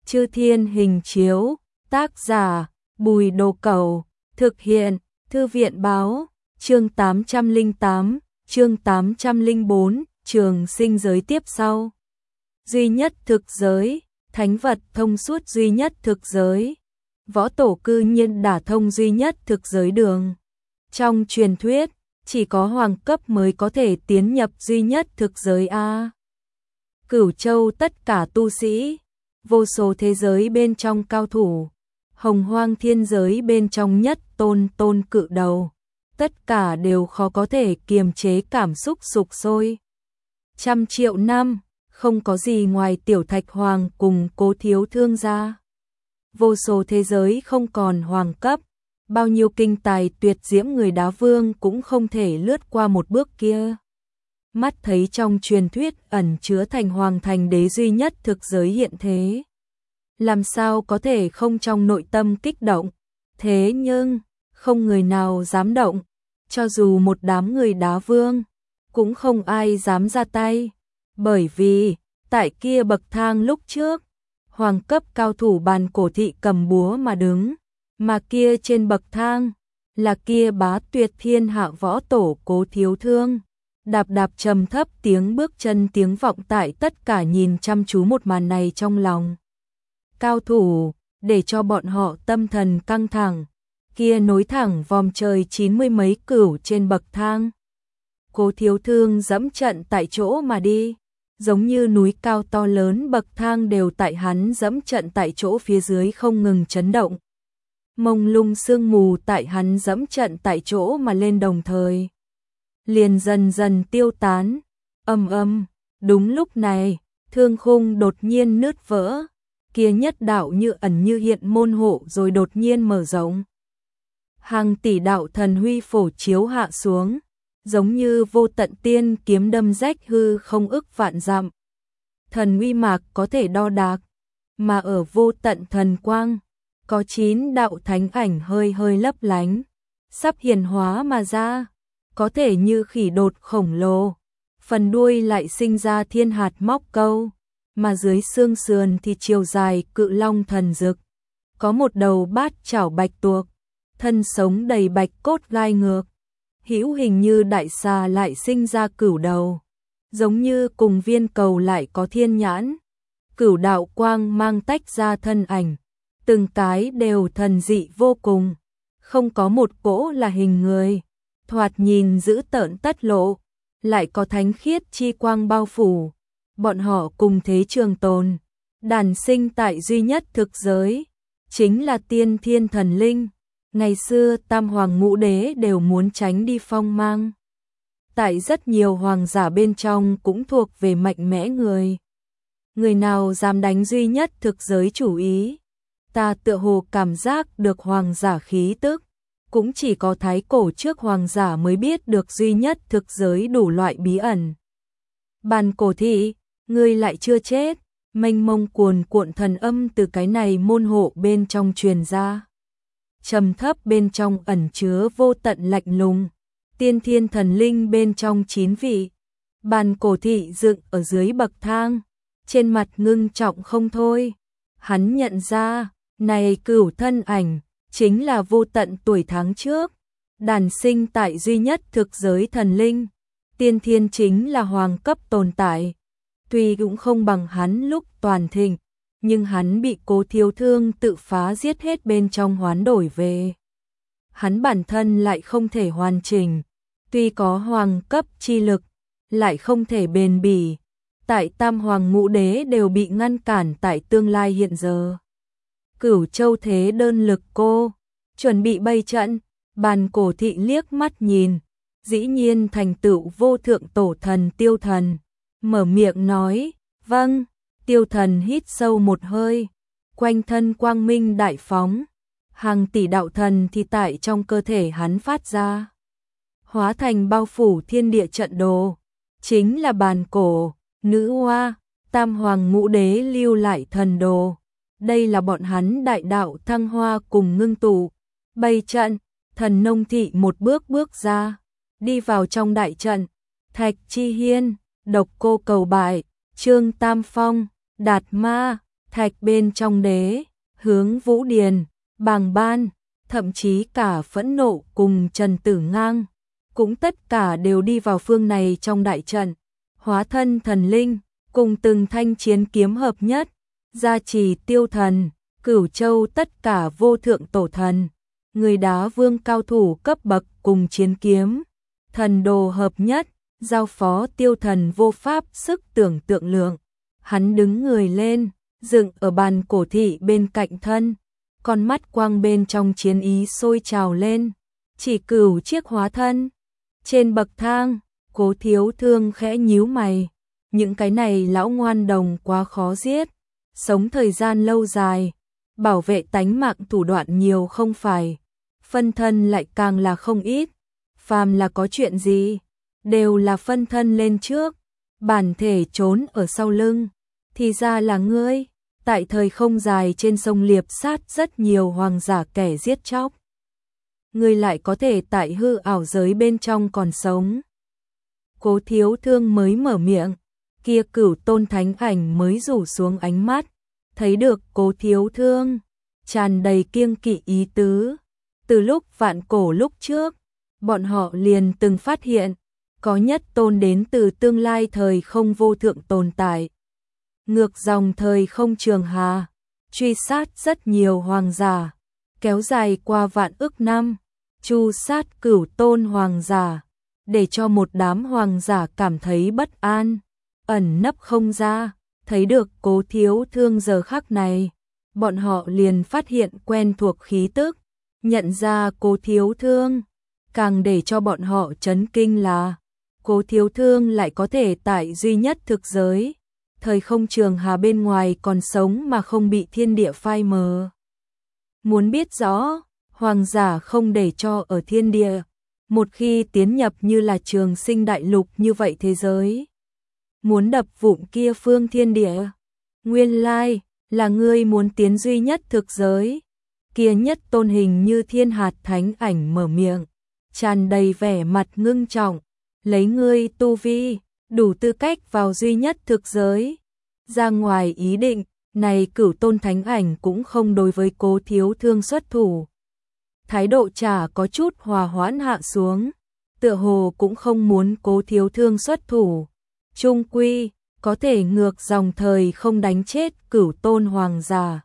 Chư Thiên Hình Chiếu, tác giả Bùi Đồ Cẩu, thực hiện Thư viện Báo, chương 808, chương 804, trường sinh giới tiếp sau. Duy nhất thực giới, thánh vật thông suốt duy nhất thực giới. Võ tổ cư nhiên đả thông duy nhất thực giới đường. Trong truyền thuyết, chỉ có hoàng cấp mới có thể tiến nhập duy nhất thực giới A. Cửu châu tất cả tu sĩ, vô số thế giới bên trong cao thủ, hồng hoang thiên giới bên trong nhất tôn cự đầu, tất cả đều khó có thể kiềm chế cảm xúc sục sôi. Trăm triệu năm, không có gì ngoài Tiểu Thạch Hoàng cùng Cố Thiếu Thương ra. Vô số thế giới không còn hoàng cấp, bao nhiêu kinh tài tuyệt diễm người đá vương cũng không thể lướt qua một bước kia. Mắt thấy trong truyền thuyết ẩn chứa thành hoàng thành đế duy nhất thực giới hiện thế. Làm sao có thể không trong nội tâm kích động, thế nhưng, không người nào dám động, cho dù một đám người đá vương, cũng không ai dám ra tay, bởi vì, tại kia bậc thang lúc trước, hoàng cấp cao thủ Bàn Cổ Thị cầm búa mà đứng, mà kia trên bậc thang, là kia bá tuyệt thiên hạ võ tổ Cố Thiếu Thương. Đạp đạp trầm thấp tiếng bước chân tiếng vọng tại tất cả nhìn chăm chú một màn này trong lòng. Cao thủ, để cho bọn họ tâm thần căng thẳng, kia nối thẳng vòm trời 90 mấy cửu trên bậc thang. Cố Thiếu Thương dẫm trận tại chỗ mà đi, giống như núi cao to lớn bậc thang đều tại hắn dẫm trận tại chỗ phía dưới không ngừng chấn động. Mông lung sương mù tại hắn dẫm trận tại chỗ mà lên đồng thời. Liền dần dần tiêu tán, đúng lúc này, thương khung đột nhiên nứt vỡ, kia nhất đạo như ẩn như hiện môn hộ rồi đột nhiên mở rộng. Hàng tỷ đạo thần huy phổ chiếu hạ xuống, giống như vô tận tiên kiếm đâm rách hư không ức vạn dặm. Thần uy mạc có thể đo đạc, mà ở vô tận thần quang, có 9 đạo thánh ảnh hơi hơi lấp lánh, sắp hiển hóa mà ra. Có thể như khỉ đột khổng lồ, phần đuôi lại sinh ra thiên hạt móc câu, mà dưới xương sườn thì chiều dài cự long thần dực. Có một đầu bát chảo bạch tuộc, thân sống đầy bạch cốt gai ngược, hữu hình như đại xà lại sinh ra cửu đầu, giống như cùng viên cầu lại có thiên nhãn. Cửu đạo quang mang tách ra thân ảnh, từng cái đều thần dị vô cùng, không có một cỗ là hình người. Thoạt nhìn dữ tợn tất lộ, lại có thánh khiết chi quang bao phủ, bọn họ cùng thế trường tồn, đàn sinh tại duy nhất thực giới, chính là tiên thiên thần linh, ngày xưa tam hoàng ngũ đế đều muốn tránh đi phong mang. Tại rất nhiều hoàng giả bên trong cũng thuộc về mạnh mẽ người. Người nào dám đánh duy nhất thực giới chủ ý, ta tựa hồ cảm giác được hoàng giả khí tức. Cũng chỉ có thái cổ trước hoàng giả mới biết được duy nhất thực giới đủ loại bí ẩn. Bàn Cổ Thị, ngươi lại chưa chết, mênh mông cuồn cuộn thần âm từ cái này môn hộ bên trong truyền ra. Trầm thấp bên trong ẩn chứa vô tận lạnh lùng, tiên thiên thần linh bên trong 9 vị. Bàn Cổ Thị dựng ở dưới bậc thang, trên mặt ngưng trọng không thôi. Hắn nhận ra, này cửu thân ảnh, chính là vô tận tuổi tháng trước, đàn sinh tại duy nhất thực giới thần linh, tiên thiên chính là hoàng cấp tồn tại. Tuy cũng không bằng hắn lúc toàn thịnh, nhưng hắn bị Cố Thiếu Thương tự phá giết hết bên trong hoán đổi về. Hắn bản thân lại không thể hoàn chỉnh, tuy có hoàng cấp chi lực, lại không thể bền bỉ. Tại tam hoàng ngũ đế đều bị ngăn cản tại tương lai hiện giờ. Cửu châu thế đơn lực cô, chuẩn bị bày trận, Bàn Cổ Thị liếc mắt nhìn, dĩ nhiên thành tựu vô thượng tổ thần Tiêu Thần, mở miệng nói, vâng. Tiêu Thần hít sâu một hơi, quanh thân quang minh đại phóng, hàng tỷ đạo thần thì tại trong cơ thể hắn phát ra, hóa thành bao phủ thiên địa trận đồ, chính là Bàn Cổ, nữ hoa, tam hoàng ngũ đế lưu lại thần đồ. Đây là bọn hắn đại đạo thăng hoa cùng ngưng tụ, bày trận, Thần Nông Thị một bước bước ra, đi vào trong đại trận, Thạch Chi Hiên, Độc Cô Cầu Bại, Trương Tam Phong, Đạt Ma, thạch bên trong đế, hướng Vũ Điền, Bàng Ban, thậm chí cả Phẫn Nộ cùng Trần Tử Ngang, cũng tất cả đều đi vào phương này trong đại trận, hóa thân thần linh, cùng từng thanh chiến kiếm hợp nhất, gia trì Tiêu Thần, Cửu Châu tất cả vô thượng tổ thần, người đá vương cao thủ cấp bậc cùng chiến kiếm, thần đồ hợp nhất, giao phó Tiêu Thần vô pháp sức tưởng tượng lượng. Hắn đứng người lên, dựng ở bàn cổ thị bên cạnh thân, con mắt quang bên trong chiến ý sôi trào lên, chỉ cửu chiếc hóa thân. Trên bậc thang, Cố Thiếu Thương khẽ nhíu mày, những cái này lão ngoan đồng quá khó giết, sống thời gian lâu dài, bảo vệ tánh mạng thủ đoạn nhiều không phải, phân thân lại càng là không ít, phàm là có chuyện gì, đều là phân thân lên trước, bản thể trốn ở sau lưng, thì ra là ngươi, tại thời không dài trên sông liệp sát rất nhiều hoàng giả kẻ giết chóc. Ngươi lại có thể tại hư ảo giới bên trong còn sống. Cố Thiếu Thương mới mở miệng, kia Cửu Tôn thánh ảnh mới rủ xuống ánh mắt, thấy được Cố Thiếu Thương, tràn đầy kiêng kỵ ý tứ. Từ lúc vạn cổ lúc trước, bọn họ liền từng phát hiện, có nhất tôn đến từ tương lai thời không vô thượng tồn tại. Ngược dòng thời không trường hà, truy sát rất nhiều hoàng giả, kéo dài qua vạn ức năm, chu sát Cửu Tôn hoàng giả, để cho một đám hoàng giả cảm thấy bất an, ẩn nấp không ra, thấy được Cố Thiếu Thương giờ khắc này, bọn họ liền phát hiện quen thuộc khí tức, nhận ra Cố Thiếu Thương, càng để cho bọn họ chấn kinh là Cố Thiếu Thương lại có thể tại duy nhất thực giới, thời không trường hà bên ngoài còn sống mà không bị thiên địa phai mờ. Muốn biết rõ, hoàng giả không để cho ở thiên địa, một khi tiến nhập như là Trường Sinh đại lục như vậy thế giới, muốn đập vụn kia phương thiên địa, nguyên lai là ngươi muốn tiến duy nhất thực giới. Kia nhất tôn hình như thiên hạt thánh ảnh mở miệng, tràn đầy vẻ mặt ngưng trọng, lấy ngươi tu vi, đủ tư cách vào duy nhất thực giới. Ra ngoài ý định, này Cửu Tôn thánh ảnh cũng không đối với Cố Thiếu Thương xuất thủ. Thái độ chả có chút hòa hoãn hạ xuống, tựa hồ cũng không muốn Cố Thiếu Thương xuất thủ. Trung quy, có thể ngược dòng thời không đánh chết Cửu Tôn hoàng giả.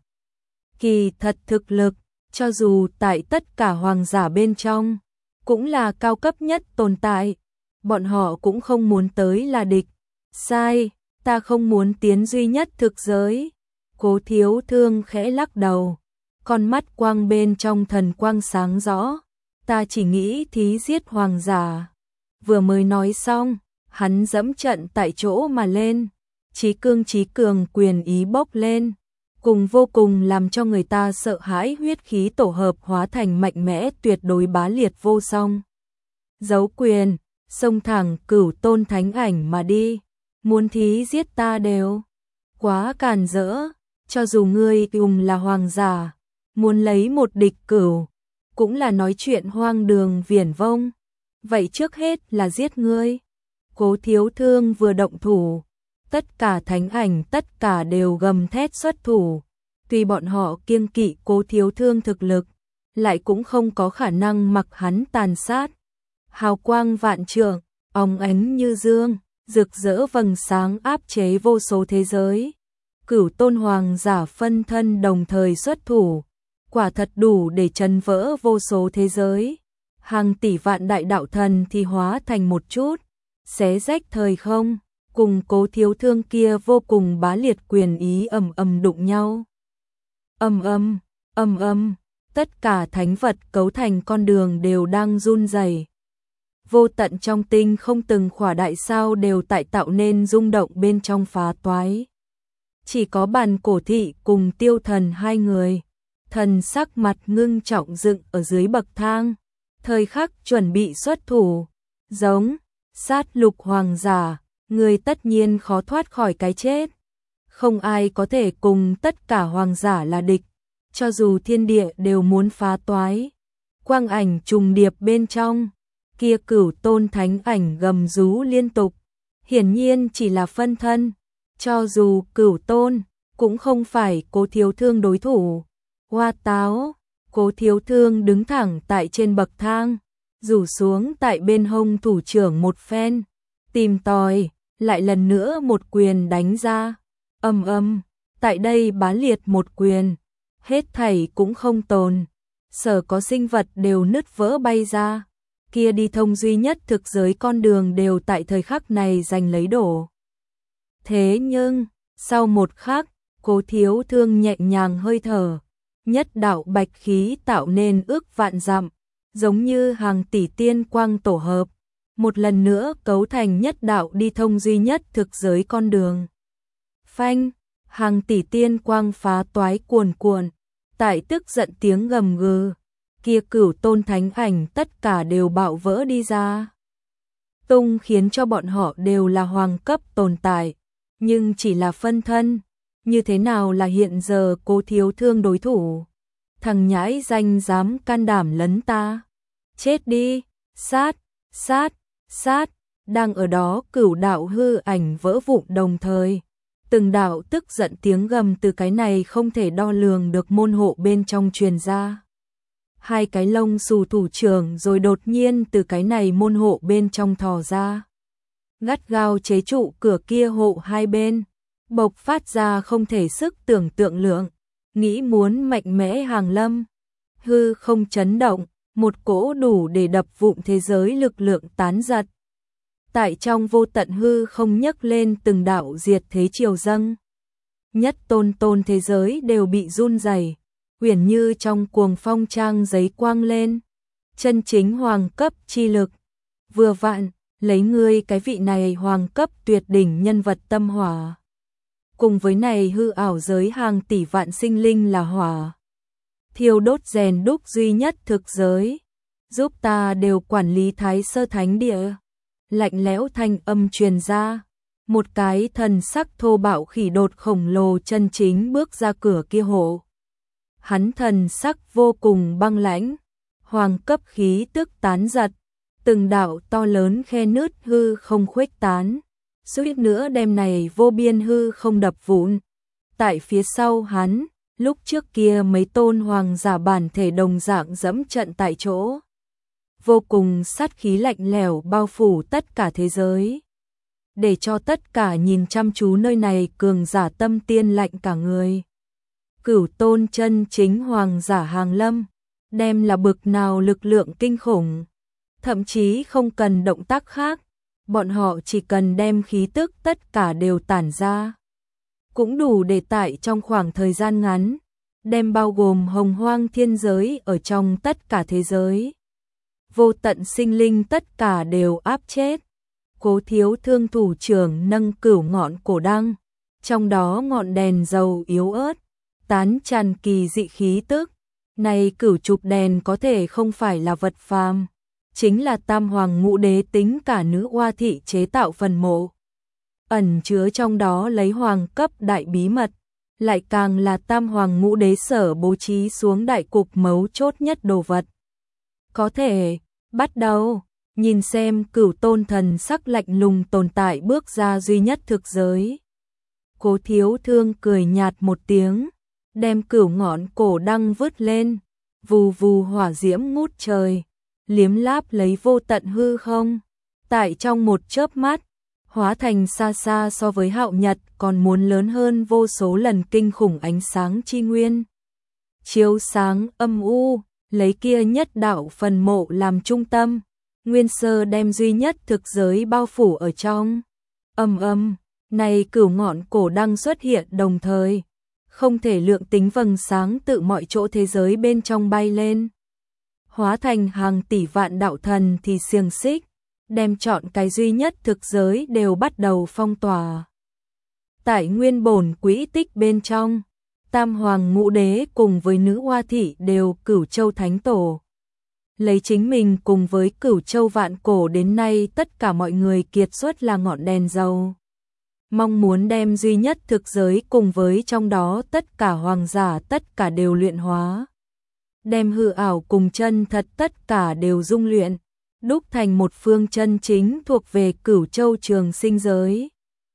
Kỳ thật thực lực, cho dù tại tất cả hoàng giả bên trong, cũng là cao cấp nhất tồn tại, bọn họ cũng không muốn tới là địch. Sai, ta không muốn tiến duy nhất thực giới. Cố Thiếu Thương khẽ lắc đầu, con mắt quang bên trong thần quang sáng rõ, ta chỉ nghĩ thí giết hoàng giả. Vừa mới nói xong, hắn dẫm trận tại chỗ mà lên, chí cường quyền ý bốc lên, cùng vô cùng làm cho người ta sợ hãi huyết khí tổ hợp hóa thành mạnh mẽ tuyệt đối bá liệt vô song. Giấu quyền, xông thẳng Cửu Tôn thánh ảnh mà đi, muốn thí giết ta đều quá càn rỡ, cho dù ngươi là hoàng giả, muốn lấy một địch cửu, cũng là nói chuyện hoang đường viển vông, vậy trước hết là giết ngươi. Cố Thiếu Thương vừa động thủ, tất cả thánh ảnh tất cả đều gầm thét xuất thủ, tuy bọn họ kiêng kỵ Cố Thiếu Thương thực lực, lại cũng không có khả năng mặc hắn tàn sát. Hào quang vạn trượng, óng ánh như dương, rực rỡ vầng sáng áp chế vô số thế giới. Cửu Tôn hoàng giả phân thân đồng thời xuất thủ, quả thật đủ để chấn vỡ vô số thế giới. Hàng tỷ vạn đại đạo thần thì hóa thành một chút, xé rách thời không, cùng Cố Thiếu Thương kia vô cùng bá liệt quyền ý ầm ầm đụng nhau. Ầm ầm, tất cả thánh vật cấu thành con đường đều đang run rẩy. Vô tận trong tinh không từng khỏa đại sao đều tại tạo nên rung động bên trong phá toái. Chỉ có Bàn Cổ Thị cùng Tiêu Thần hai người, thần sắc mặt ngưng trọng dựng ở dưới bậc thang, thời khắc chuẩn bị xuất thủ. Giống, sát lục hoàng giả, người tất nhiên khó thoát khỏi cái chết. Không ai có thể cùng tất cả hoàng giả là địch, cho dù thiên địa đều muốn phá toái. Quang ảnh trùng điệp bên trong, kia Cửu Tôn thánh ảnh gầm rú liên tục, hiển nhiên chỉ là phân thân, cho dù Cửu Tôn cũng không phải Cố Thiếu Thương đối thủ. Hoa táo, Cố Thiếu Thương đứng thẳng tại trên bậc thang, rủ xuống tại bên hông thủ trưởng một phen, tìm tòi, lại lần nữa một quyền đánh ra. Ầm ầm, tại đây bá liệt một quyền, hết thảy cũng không tồn, sở có sinh vật đều nứt vỡ bay ra. Kia đi thông duy nhất thực giới con đường đều tại thời khắc này giành lấy đổ. Thế nhưng, sau một khắc, Cố Thiếu Thương nhẹ nhàng hơi thở, nhất đạo bạch khí tạo nên ước vạn dặm, giống như hàng tỷ tiên quang tổ hợp, một lần nữa cấu thành nhất đạo đi thông duy nhất thực giới con đường. Phanh, hàng tỷ tiên quang phá toái cuồn cuộn, tại tức giận tiếng gầm gừ, kia cửu tôn thánh ảnh tất cả đều bạo vỡ đi ra. Tung khiến cho bọn họ đều là hoàng cấp tồn tại, nhưng chỉ là phân thân, như thế nào là hiện giờ Cố Thiếu Thương đối thủ. Thằng nhãi danh dám can đảm lấn ta, chết đi, sát, sát, sát, đang ở đó cửu đạo hư ảnh vỡ vụn đồng thời. Từng đạo tức giận tiếng gầm từ cái này không thể đo lường được môn hộ bên trong truyền ra. Hai cái lông xù thủ trưởng rồi đột nhiên từ cái này môn hộ bên trong thò ra. Gắt gao chế trụ cửa kia hộ hai bên, bộc phát ra không thể sức tưởng tượng lượng, nghĩ muốn mạnh mẽ hàng lâm. Hư không chấn động, một cỗ đủ để đập vụn thế giới lực lượng tán giật. Tại trong vô tận hư không nhấc lên từng đạo diệt thế triều dâng. Nhất tôn tôn thế giới đều bị run rẩy, uyển như trong cuồng phong trang giấy quang lên. Chân chính hoàng cấp chi lực, vừa vạn, lấy ngươi cái vị này hoàng cấp tuyệt đỉnh nhân vật tâm hỏa. Cùng với này hư ảo giới hàng tỷ vạn sinh linh là hỏa. Thiêu đốt rèn đúc duy nhất thực giới, giúp ta đều quản lý Thái Sơ Thánh Địa. Lạnh lẽo thanh âm truyền ra, một cái thần sắc thô bạo khỉ đột khổng lồ chân chính bước ra cửa kia hộ. Hắn thần sắc vô cùng băng lãnh, hoàng cấp khí tức tán giật, từng đạo to lớn khe nứt hư không khuếch tán, suýt nữa đem này vô biên hư không đập vụn. Tại phía sau hắn, lúc trước kia mấy tôn hoàng giả bản thể đồng dạng dẫm trận tại chỗ. Vô cùng sát khí lạnh lẽo bao phủ tất cả thế giới, để cho tất cả nhìn chăm chú nơi này cường giả tâm tiên lạnh cả người. Cửu tôn chân chính hoàng giả hàng lâm, đem là bực nào lực lượng kinh khủng, thậm chí không cần động tác khác, bọn họ chỉ cần đem khí tức tất cả đều tản ra, cũng đủ để tại trong khoảng thời gian ngắn, đem bao gồm hồng hoang thiên giới ở trong tất cả thế giới. Vô tận sinh linh tất cả đều áp chết. Cố Thiếu Thương thủ trưởng nâng cửu ngọn cổ đăng, trong đó ngọn đèn dầu yếu ớt, tán tràn kỳ dị khí tức. Này cửu trục đèn có thể không phải là vật phàm, chính là Tam Hoàng Ngũ Đế tính cả nữ oa thị chế tạo phần mộ. Ẩn chứa trong đó lấy hoàng cấp đại bí mật, lại càng là Tam Hoàng Ngũ Đế sở bố trí xuống đại cục mấu chốt nhất đồ vật. Có thể, bắt đầu, nhìn xem cửu tôn thần sắc lạnh lùng tồn tại bước ra duy nhất thực giới. Cố Thiếu Thương cười nhạt một tiếng, đem cửu ngọn cổ đăng vứt lên, vù vù hỏa diễm ngút trời, liếm láp lấy vô tận hư không. Tại trong một chớp mắt, hóa thành xa xa so với Hạo Nhật còn muốn lớn hơn vô số lần kinh khủng ánh sáng chi nguyên. Chiếu sáng âm u, lấy kia nhất đạo phần mộ làm trung tâm, nguyên sơ đem duy nhất thực giới bao phủ ở trong. Ầm ầm, này cửu ngọn cổ đăng xuất hiện đồng thời, không thể lượng tính vầng sáng tự mọi chỗ thế giới bên trong bay lên, hóa thành hàng tỷ vạn đạo thần thì xiềng xích, đem chọn cái duy nhất thực giới đều bắt đầu phong tỏa. Tại nguyên bổn quỹ tích bên trong, Tam Hoàng Ngũ Đế cùng với nữ oa thị đều Cửu Châu Thánh Tổ. Lấy chính mình cùng với Cửu Châu vạn cổ đến nay tất cả mọi người kiệt xuất là ngọn đèn dầu. Mong muốn đem duy nhất thực giới cùng với trong đó tất cả hoàng giả tất cả đều luyện hóa. Đem hư ảo cùng chân thật tất cả đều dung luyện, đúc thành một phương chân chính thuộc về Cửu Châu trường sinh giới.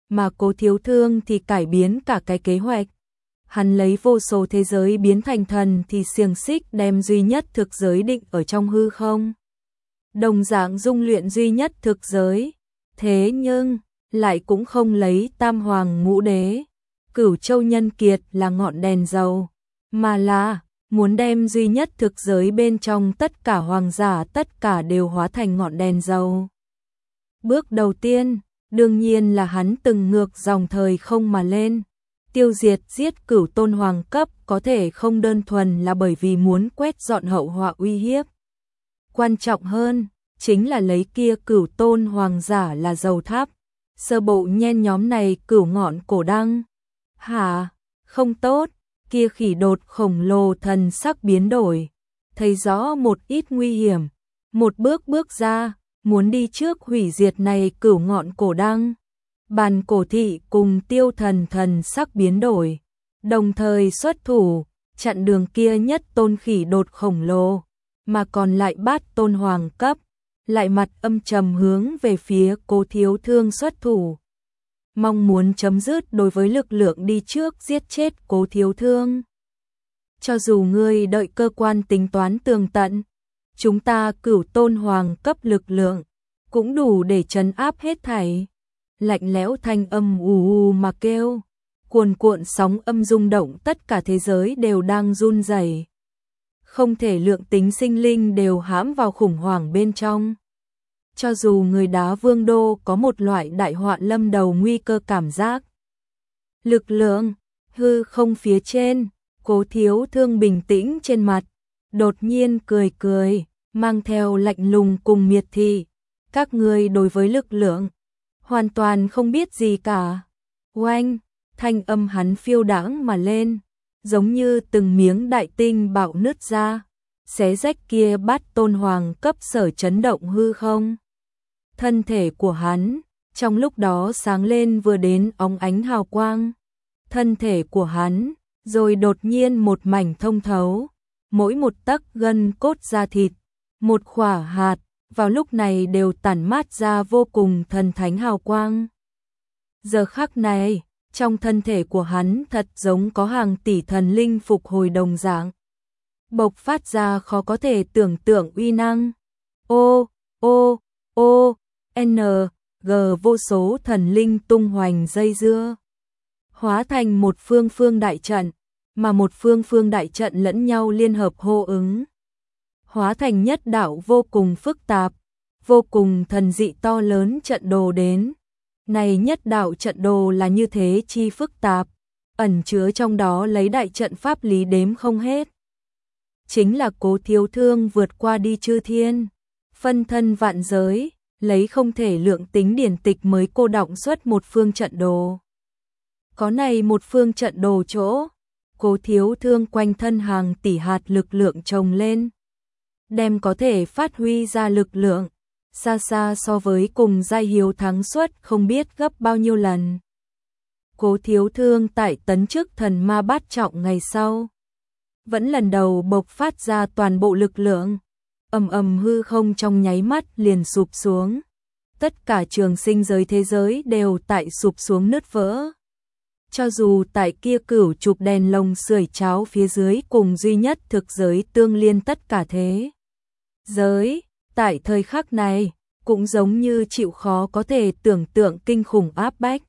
mà Cố Thiếu Thương thì cải biến cả cái kế hoạch. Hắn lấy vô số thế giới biến thành thần thì xiềng xích đem duy nhất thực giới định ở trong hư không. Đồng dạng dung luyện duy nhất thực giới, thế nhưng lại cũng không lấy Tam Hoàng Ngũ Đế, Cửu Châu Nhân Kiệt là ngọn đèn dầu, mà là muốn đem duy nhất thực giới bên trong tất cả hoàng giả tất cả đều hóa thành ngọn đèn dầu. Bước đầu tiên, đương nhiên là hắn từng ngược dòng thời không mà lên. Tiêu diệt giết Cửu Tôn Hoàng cấp có thể không đơn thuần là bởi vì muốn quét dọn hậu họa uy hiếp. Quan trọng hơn, chính là lấy kia Cửu Tôn Hoàng giả là dầu tháp. Sơ bộ nhen nhóm này cửu ngọn cổ đăng. Hả? Không tốt, kia khỉ đột khổng lồ thần sắc biến đổi. Thấy rõ một ít nguy hiểm. Một bước bước ra, muốn đi trước hủy diệt này cửu ngọn cổ đăng. Bàn cổ thị cùng Tiêu Thần thần sắc biến đổi. Đồng thời xuất thủ, chặn đường kia nhất tôn khỉ đột khổng lồ. Mà còn lại bát tôn hoàng cấp. Lại mặt âm trầm hướng về phía Cố Thiếu Thương xuất thủ. Mong muốn chấm dứt đối với lực lượng đi trước giết chết Cố Thiếu Thương. Cho dù ngươi đợi cơ quan tính toán tường tận, chúng ta Cửu Tôn Hoàng cấp lực lượng, cũng đủ để trấn áp hết thảy. Lạnh lẽo thanh âm ù mà kêu, cuồn cuộn sóng âm rung động tất cả thế giới đều đang run rẩy. Không thể lượng tính sinh linh đều hãm vào khủng hoảng bên trong. Cho dù người Đá Vương Đô có một loại đại họa lâm đầu nguy cơ cảm giác. Lực lượng, hư không phía trên, Cố Thiếu Thương bình tĩnh trên mặt, đột nhiên cười cười, mang theo lạnh lùng cùng miệt thị. Các ngươi đối với lực lượng, hoàn toàn không biết gì cả. Oanh, thanh âm hắn phiêu đãng mà lên, giống như từng miếng đại tinh bạo nứt ra, xé rách kia bát tôn hoàng cấp sở chấn động hư không. Thân thể của hắn, trong lúc đó sáng lên vừa đến óng ánh hào quang. Thân thể của hắn, rồi đột nhiên một mảnh thông thấu, mỗi một tấc gân cốt da thịt, một khỏa hạt, vào lúc này đều tản mát ra vô cùng thần thánh hào quang. Giờ khắc này, trong thân thể của hắn thật giống có hàng tỷ thần linh phục hồi đồng dạng, bộc phát ra khó có thể tưởng tượng uy năng. G vô số thần linh tung hoành dây dưa, hóa thành một phương phương đại trận, mà một phương phương đại trận lẫn nhau liên hợp hô ứng, hóa thành nhất đạo vô cùng phức tạp, vô cùng thần dị to lớn trận đồ đến. Này nhất đạo trận đồ là như thế chi phức tạp, ẩn chứa trong đó lấy đại trận pháp lý đếm không hết. Chính là Cố Thiếu Thương vượt qua đi chư thiên, phân thân vạn giới, lấy không thể lượng tính điển tịch mới cô đọng xuất một phương trận đồ. Có này một phương trận đồ chỗ, Cố Thiếu Thương quanh thân hàng tỷ hạt lực lượng chồng lên, đem có thể phát huy ra lực lượng, xa xa so với cùng giai hiếu thắng suất không biết gấp bao nhiêu lần. Cố Thiếu Thương tại tấn chức thần ma bát trọng ngày sau, vẫn lần đầu bộc phát ra toàn bộ lực lượng, ầm hư không trong nháy mắt liền sụp xuống. Tất cả trường sinh giới thế giới đều tại sụp xuống nứt vỡ. Cho dù tại kia cửu chục đèn lồng sưởi cháo phía dưới cùng duy nhất thực giới tương liên tất cả thế giới, tại thời khắc này, cũng giống như chịu khó có thể tưởng tượng kinh khủng áp bách.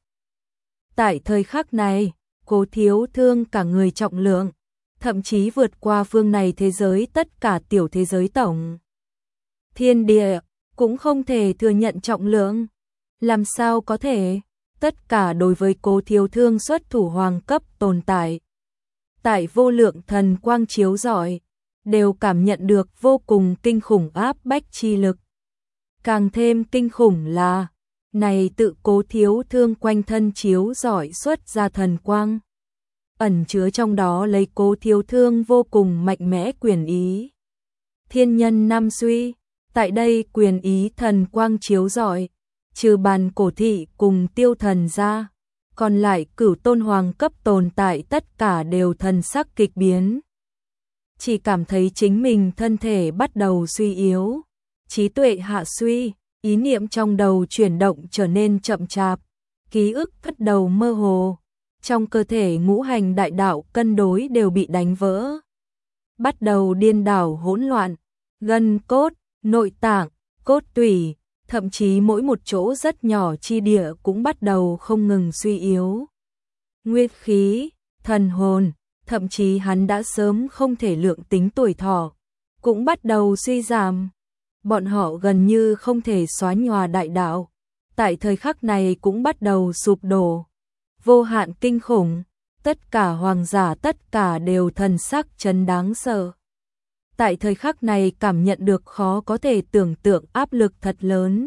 Tại thời khắc này, Cố Thiếu Thương cả người trọng lượng, thậm chí vượt qua phương này thế giới tất cả tiểu thế giới tổng. Thiên địa, cũng không thể thừa nhận trọng lượng. Làm sao có thể? Tất cả đối với Cố Thiếu Thương xuất thủ hoàng cấp tồn tại. Tại vô lượng thần quang chiếu rọi, đều cảm nhận được vô cùng kinh khủng áp bách chi lực. Càng thêm kinh khủng là, này tự Cố Thiếu Thương quanh thân chiếu rọi xuất ra thần quang. Ẩn chứa trong đó lấy Cố Thiếu Thương vô cùng mạnh mẽ quyền ý. Thiên nhân năm suy, tại đây quyền ý thần quang chiếu rọi, trừ bàn cổ thị cùng Tiêu Thần ra, còn lại Cửu Tôn Hoàng cấp tồn tại tất cả đều thần sắc kịch biến. Chỉ cảm thấy chính mình thân thể bắt đầu suy yếu, trí tuệ hạ suy, ý niệm trong đầu chuyển động trở nên chậm chạp, ký ức bắt đầu mơ hồ, trong cơ thể ngũ hành đại đạo cân đối đều bị đánh vỡ. Bắt đầu điên đảo hỗn loạn, gân cốt, nội tạng, cốt tủy, thậm chí mỗi một chỗ rất nhỏ chi địa cũng bắt đầu không ngừng suy yếu. Nguyên khí, thần hồn, thậm chí hắn đã sớm không thể lượng tính tuổi thọ, cũng bắt đầu suy giảm. Bọn họ gần như không thể xóa nhòa đại đạo, tại thời khắc này cũng bắt đầu sụp đổ. Vô hạn kinh khủng, tất cả hoàng giả tất cả đều thần sắc chấn đáng sợ. Tại thời khắc này cảm nhận được khó có thể tưởng tượng áp lực thật lớn.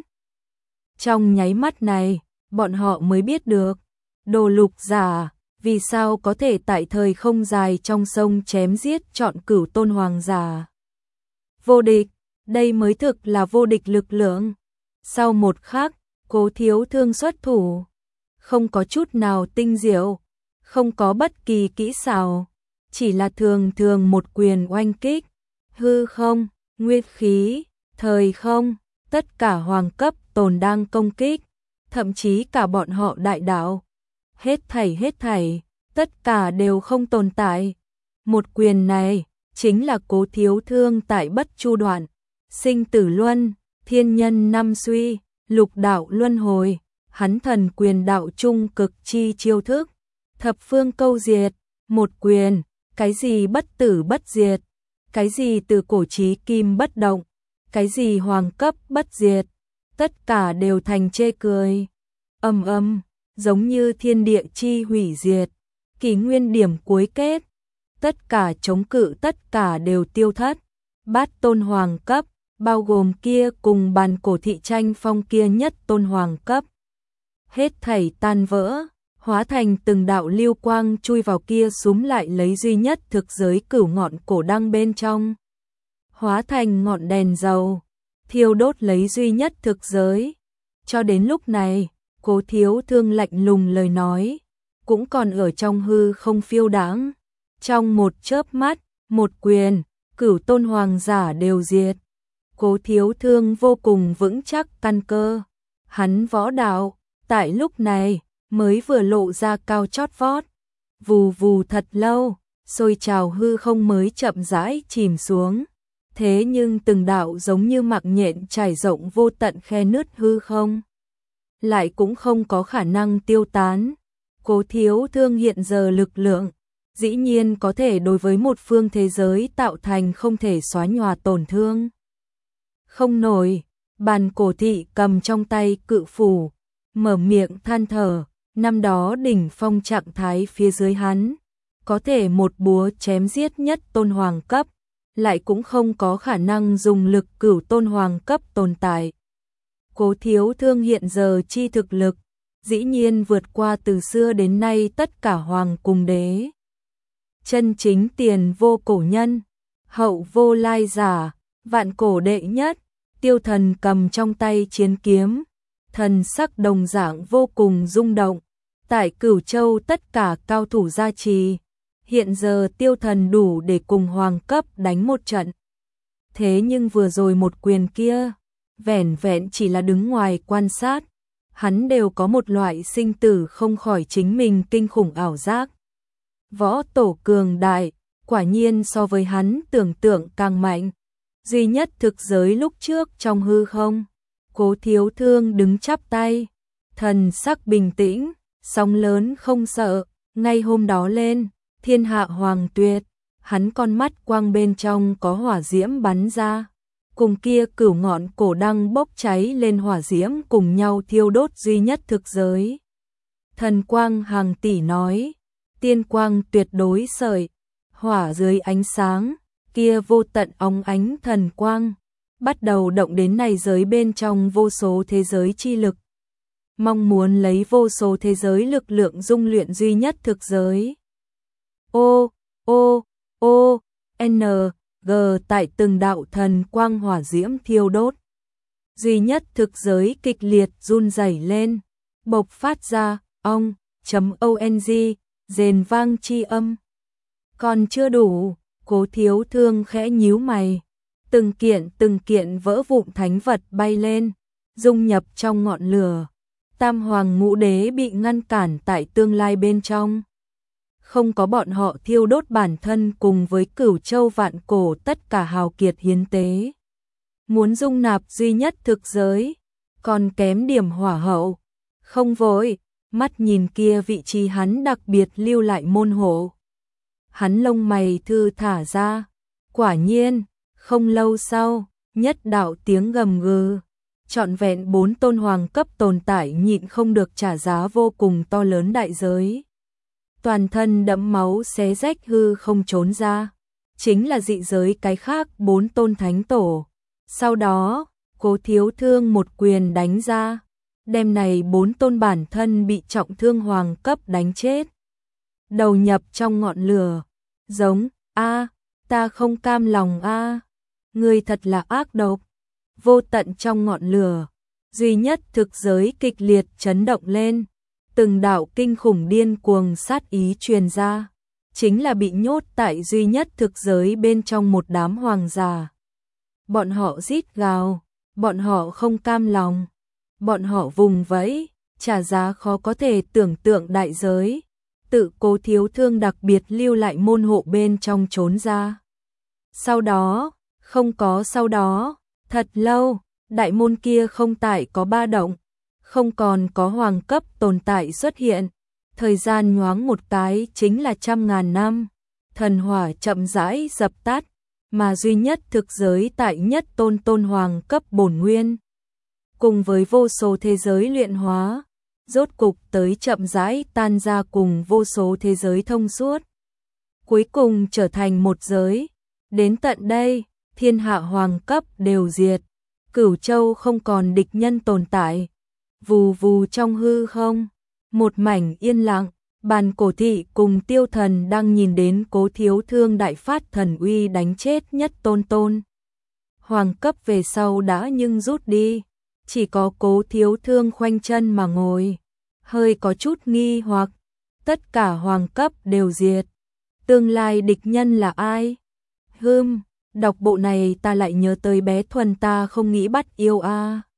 Trong nháy mắt này, bọn họ mới biết được, Đồ Lục giả, vì sao có thể tại thời không dài trong sông chém giết chọn cửu tôn hoàng giả. Vô địch, đây mới thực là vô địch lực lượng. Sau một khắc, Cố Thiếu Thương xuất thủ, không có chút nào tinh diệu, không có bất kỳ kỹ xảo, chỉ là thường thường một quyền oanh kích, hư không, nguyên khí, thời không, tất cả hoàng cấp tồn đang công kích, thậm chí cả bọn họ đại đạo. Hết thảy, tất cả đều không tồn tại. Một quyền này, chính là Cố Thiếu Thương tại bất chu đoạn, sinh tử luân, thiên nhân năm suy, lục đạo luân hồi, hắn thần quyền đạo trung cực chi chiêu thức, thập phương câu diệt, một quyền, cái gì bất tử bất diệt, cái gì từ cổ chí kim bất động, cái gì hoàng cấp bất diệt, tất cả đều thành chê cười. Ầm, giống như thiên địa chi hủy diệt, kỷ nguyên điểm cuối kết, tất cả chống cự tất cả đều tiêu thất. Bát tôn hoàng cấp, bao gồm kia cùng bàn cổ thị tranh phong kia nhất tôn hoàng cấp. Hết thảy tan vỡ, hóa thành từng đạo lưu quang chui vào kia súm lại lấy duy nhất thực giới cửu ngọn cổ đăng bên trong. Hóa thành ngọn đèn dầu, thiêu đốt lấy duy nhất thực giới. Cho đến lúc này, Cố Thiếu Thương lạnh lùng lời nói, cũng còn ở trong hư không phiêu đãng. Trong một chớp mắt, một quyền, cửu tôn hoàng giả đều diệt. Cố Thiếu Thương vô cùng vững chắc căn cơ. Hắn võ đạo, tại lúc này, mới vừa lộ ra cao chót vót. Vù vù thật lâu, sôi trào hư không mới chậm rãi chìm xuống. Thế nhưng từng đạo giống như mặc nhện trải rộng vô tận khe nứt hư không, lại cũng không có khả năng tiêu tán. Cố Thiếu Thương hiện giờ lực lượng, dĩ nhiên có thể đối với một phương thế giới tạo thành không thể xóa nhòa tổn thương. Không nổi, bàn cổ thị cầm trong tay cự phủ, mở miệng than thở, năm đó đỉnh phong trạng thái phía dưới hắn, có thể một búa chém giết nhất tôn hoàng cấp, lại cũng không có khả năng dùng lực cửu tôn hoàng cấp tồn tại. Cố Thiếu Thương hiện giờ chi thực lực, dĩ nhiên vượt qua từ xưa đến nay tất cả hoàng cùng đế. Chân chính tiền vô cổ nhân, hậu vô lai giả, vạn cổ đệ nhất, Tiêu Thần cầm trong tay chiến kiếm, thần sắc đồng dạng vô cùng rung động. Tại Cửu Châu tất cả cao thủ gia trì, hiện giờ Tiêu Thần đủ để cùng hoàng cấp đánh một trận. Thế nhưng vừa rồi một quyền kia, vẻn vẹn chỉ là đứng ngoài quan sát, hắn đều có một loại sinh tử không khỏi chính mình kinh khủng ảo giác. Võ tổ cường đại, quả nhiên so với hắn tưởng tượng càng mạnh. Duy nhất thực giới lúc trước trong hư không, Cố Thiếu Thương đứng chắp tay, thần sắc bình tĩnh, sóng lớn không sợ. Ngay hôm đó lên, thiên hạ hoàng tuyệt, hắn con mắt quang bên trong có hỏa diễm bắn ra, cùng kia cửu ngọn cổ đăng bốc cháy lên hỏa diễm cùng nhau thiêu đốt duy nhất thực giới. Thần quang hàng tỷ nói, tiên quang tuyệt đối sợi, hỏa dưới ánh sáng, kia vô tận óng ánh thần quang, bắt đầu động đến này giới bên trong vô số thế giới chi lực. Mong muốn lấy vô số thế giới lực lượng dung luyện duy nhất thực giới. N, G tại từng đạo thần quang hỏa diễm thiêu đốt. Duy nhất thực giới kịch liệt run rẩy lên, bộc phát ra ong, .ong, rền vang chi âm. Còn chưa đủ, Cố Thiếu Thương khẽ nhíu mày, từng kiện vỡ vụn thánh vật bay lên, dung nhập trong ngọn lửa. Tam hoàng ngũ đế bị ngăn cản tại tương lai bên trong. Không có bọn họ thiêu đốt bản thân cùng với Cửu Châu vạn cổ tất cả hào kiệt hiến tế. Muốn dung nạp duy nhất thực giới, còn kém điểm hỏa hậu. Không vội, mắt nhìn kia vị trí hắn đặc biệt lưu lại môn hộ. Hắn lông mày thư thả ra, quả nhiên, không lâu sau, nhất đạo tiếng gầm gừ. Trọn vẹn 4 tôn hoàng cấp tồn tại nhịn không được trả giá vô cùng to lớn đại giới. Toàn thân đẫm máu xé rách hư không trốn ra. Chính là dị giới cái khác 4 tôn thánh tổ. Sau đó, Cố Thiếu Thương một quyền đánh ra. Đêm này 4 tôn bản thân bị trọng thương hoàng cấp đánh chết. Đầu nhập trong ngọn lửa. Giống, ta không cam lòng Ngươi thật là ác độc. Vô tận trong ngọn lửa, duy nhất thực giới kịch liệt chấn động lên, từng đạo kinh khủng điên cuồng sát ý truyền ra, chính là bị nhốt tại duy nhất thực giới bên trong một đám hoàng giả. Bọn họ rít gào, bọn họ không cam lòng, bọn họ vùng vẫy, trả giá khó có thể tưởng tượng đại giới, tự Cố Thiếu Thương đặc biệt lưu lại môn hộ bên trong trốn ra. Sau đó, không có sau đó, thật lâu, đại môn kia không tại có ba động, không còn có hoàng cấp tồn tại xuất hiện. Thời gian nhoáng một cái chính là 100.000 năm, thần hỏa chậm rãi dập tắt, mà duy nhất thực giới tại nhất tôn hoàng cấp bổn nguyên. Cùng với vô số thế giới luyện hóa, rốt cục tới chậm rãi tan ra cùng vô số thế giới thông suốt. Cuối cùng trở thành một giới, đến tận đây, thiên hạ hoàng cấp đều diệt, Cửu Châu không còn địch nhân tồn tại. Vù vù trong hư không, một mảnh yên lặng, Bàn Cổ Thị cùng Tiêu Thần đang nhìn đến Cố Thiếu Thương đại phát thần uy đánh chết nhất tôn hoàng cấp về sau đã nhưng rút đi, chỉ có Cố Thiếu Thương khoanh chân mà ngồi, hơi có chút nghi hoặc, tất cả hoàng cấp đều diệt, tương lai địch nhân là ai? Đọc bộ này ta lại nhớ tới bé Thuần ta không nghĩ bắt yêu